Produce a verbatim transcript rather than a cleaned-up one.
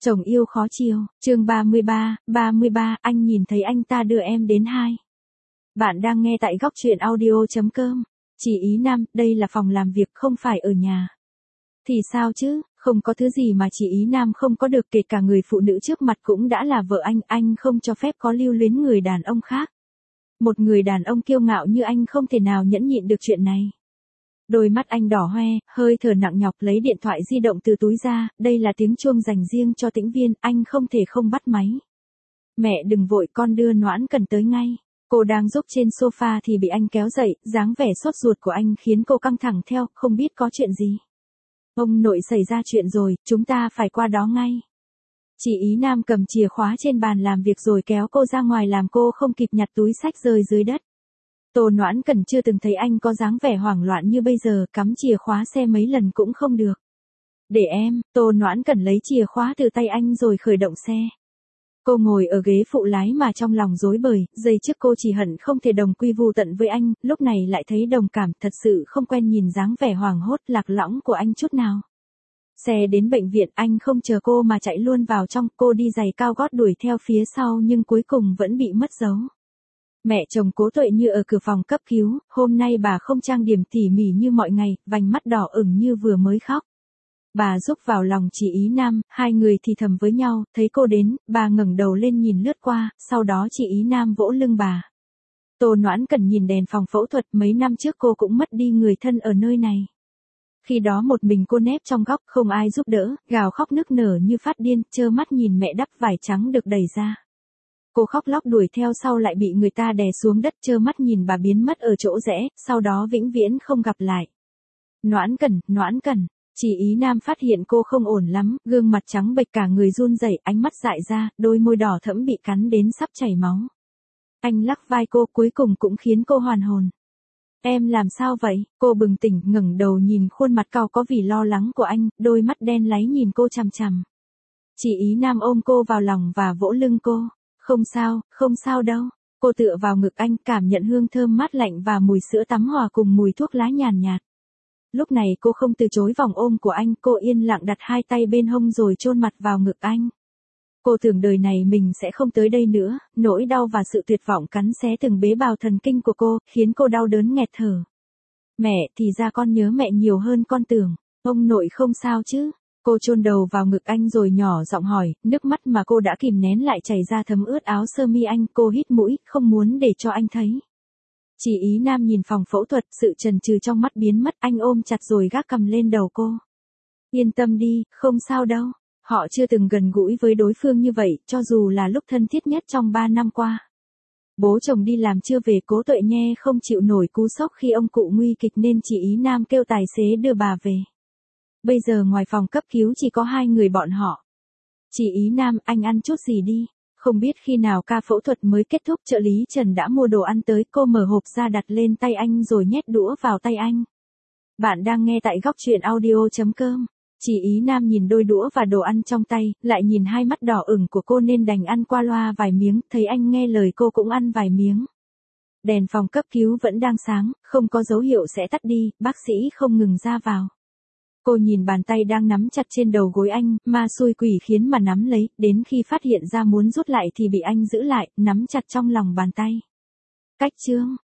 Chồng yêu khó chiều, chương ba mươi ba, ba mươi ba, anh nhìn thấy anh ta đưa em đến hai. Bạn đang nghe tại góc truyện audio chấm com. Chị ý Nam, đây là phòng làm việc không phải ở nhà. Thì sao chứ, không có thứ gì mà chị ý Nam không có được, kể cả người phụ nữ trước mặt cũng đã là vợ anh, anh không cho phép có lưu luyến người đàn ông khác. Một người đàn ông kiêu ngạo như anh không thể nào nhẫn nhịn được chuyện này. Đôi mắt anh đỏ hoe, hơi thở nặng nhọc lấy điện thoại di động từ túi ra, đây là tiếng chuông dành riêng cho Tĩnh Viên, anh không thể không bắt máy. Mẹ đừng vội, con đưa Noãn Cần tới ngay. Cô đang giúp trên sofa thì bị anh kéo dậy, dáng vẻ sốt ruột của anh khiến cô căng thẳng theo, không biết có chuyện gì. Ông nội xảy ra chuyện rồi, chúng ta phải qua đó ngay. Chị ý Nam cầm chìa khóa trên bàn làm việc rồi kéo cô ra ngoài làm cô không kịp nhặt túi xách rơi dưới đất. Tô Noãn Cần chưa từng thấy anh có dáng vẻ hoảng loạn như bây giờ, cắm chìa khóa xe mấy lần cũng không được. Để em, Tô Noãn Cần lấy chìa khóa từ tay anh rồi khởi động xe. Cô ngồi ở ghế phụ lái mà trong lòng rối bời, giây trước cô chỉ hận không thể đồng quy vu tận với anh, lúc này lại thấy đồng cảm, thật sự không quen nhìn dáng vẻ hoảng hốt lạc lõng của anh chút nào. Xe đến bệnh viện, anh không chờ cô mà chạy luôn vào trong, cô đi giày cao gót đuổi theo phía sau nhưng cuối cùng vẫn bị mất dấu. Mẹ chồng Cố Tuệ Như ở cửa phòng cấp cứu, hôm nay bà không trang điểm tỉ mỉ như mọi ngày, vành mắt đỏ ửng như vừa mới khóc. Bà rúc vào lòng chị ý Nam, hai người thì thầm với nhau, thấy cô đến, bà ngẩng đầu lên nhìn lướt qua, sau đó chị ý Nam vỗ lưng bà. Tô Noãn Cần nhìn đèn phòng phẫu thuật, mấy năm trước cô cũng mất đi người thân ở nơi này. Khi đó một mình cô nép trong góc, không ai giúp đỡ, gào khóc nức nở như phát điên, trơ mắt nhìn mẹ đắp vải trắng được đẩy ra. Cô khóc lóc đuổi theo sau lại bị người ta đè xuống đất, trơ mắt nhìn bà biến mất ở chỗ rẽ, sau đó vĩnh viễn không gặp lại. Noãn Cần, Noãn Cần, chị ý Nam phát hiện cô không ổn lắm, gương mặt trắng bệch cả người run rẩy, ánh mắt dại ra, đôi môi đỏ thẫm bị cắn đến sắp chảy máu. Anh lắc vai cô, cuối cùng cũng khiến cô hoàn hồn. Em làm sao vậy? Cô bừng tỉnh, ngẩng đầu nhìn khuôn mặt cau có vì lo lắng của anh, đôi mắt đen láy nhìn cô chằm chằm. Chị ý Nam ôm cô vào lòng và vỗ lưng cô. Không sao, không sao đâu. Cô tựa vào ngực anh, cảm nhận hương thơm mát lạnh và mùi sữa tắm hòa cùng mùi thuốc lá nhàn nhạt. Lúc này cô không từ chối vòng ôm của anh, cô yên lặng đặt hai tay bên hông rồi chôn mặt vào ngực anh. Cô tưởng đời này mình sẽ không tới đây nữa, nỗi đau và sự tuyệt vọng cắn xé từng tế bào thần kinh của cô, khiến cô đau đớn nghẹt thở. Mẹ, thì ra con nhớ mẹ nhiều hơn con tưởng. Ông nội không sao chứ? Cô chôn đầu vào ngực anh rồi nhỏ giọng hỏi, nước mắt mà cô đã kìm nén lại chảy ra thấm ướt áo sơ mi anh, cô hít mũi, không muốn để cho anh thấy. Chị ý Nam nhìn phòng phẫu thuật, sự chần chừ trong mắt biến mất, anh ôm chặt rồi gác cầm lên đầu cô. Yên tâm đi, không sao đâu. Họ chưa từng gần gũi với đối phương như vậy, cho dù là lúc thân thiết nhất trong ba năm qua. Bố chồng đi làm chưa về, Cố Tuệ Nhe không chịu nổi cú sốc khi ông cụ nguy kịch nên chị ý Nam kêu tài xế đưa bà về. Bây giờ ngoài phòng cấp cứu chỉ có hai người bọn họ. Chị ý Nam, anh ăn chút gì đi. Không biết khi nào ca phẫu thuật mới kết thúc, trợ lý Trần đã mua đồ ăn tới, cô mở hộp ra đặt lên tay anh rồi nhét đũa vào tay anh. Bạn đang nghe tại góc truyện audio chấm com. Chị ý Nam nhìn đôi đũa và đồ ăn trong tay, lại nhìn hai mắt đỏ ửng của cô nên đành ăn qua loa vài miếng, thấy anh nghe lời cô cũng ăn vài miếng. Đèn phòng cấp cứu vẫn đang sáng, không có dấu hiệu sẽ tắt đi, bác sĩ không ngừng ra vào. Cô nhìn bàn tay đang nắm chặt trên đầu gối anh, ma xui quỷ khiến mà nắm lấy, đến khi phát hiện ra muốn rút lại thì bị anh giữ lại, nắm chặt trong lòng bàn tay. Cách chương,